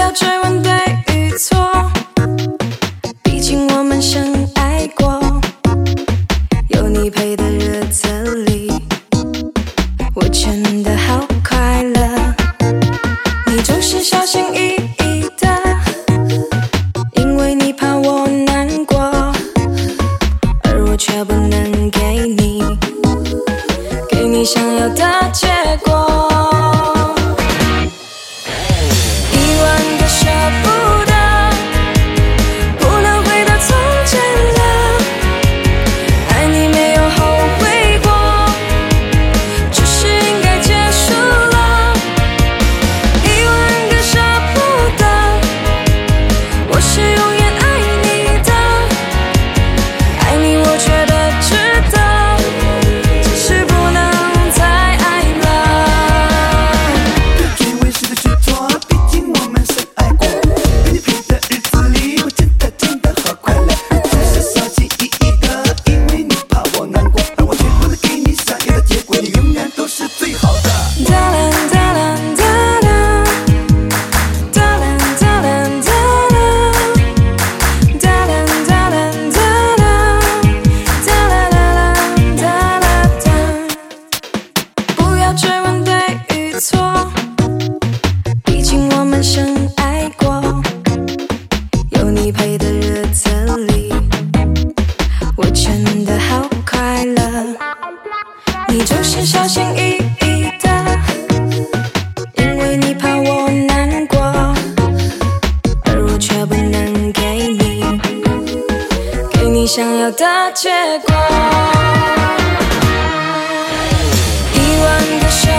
要追问对与错，毕竟我们深爱过。有你陪的日子里，我真的好快乐。你总是小心翼翼的，因为你怕我难过，而我却不能给你想要的结果。深爱过，有你陪的日子里，我真的好快乐。你总是小心翼翼的，因为你怕我难过，而我却不能给你想要的结果。一万个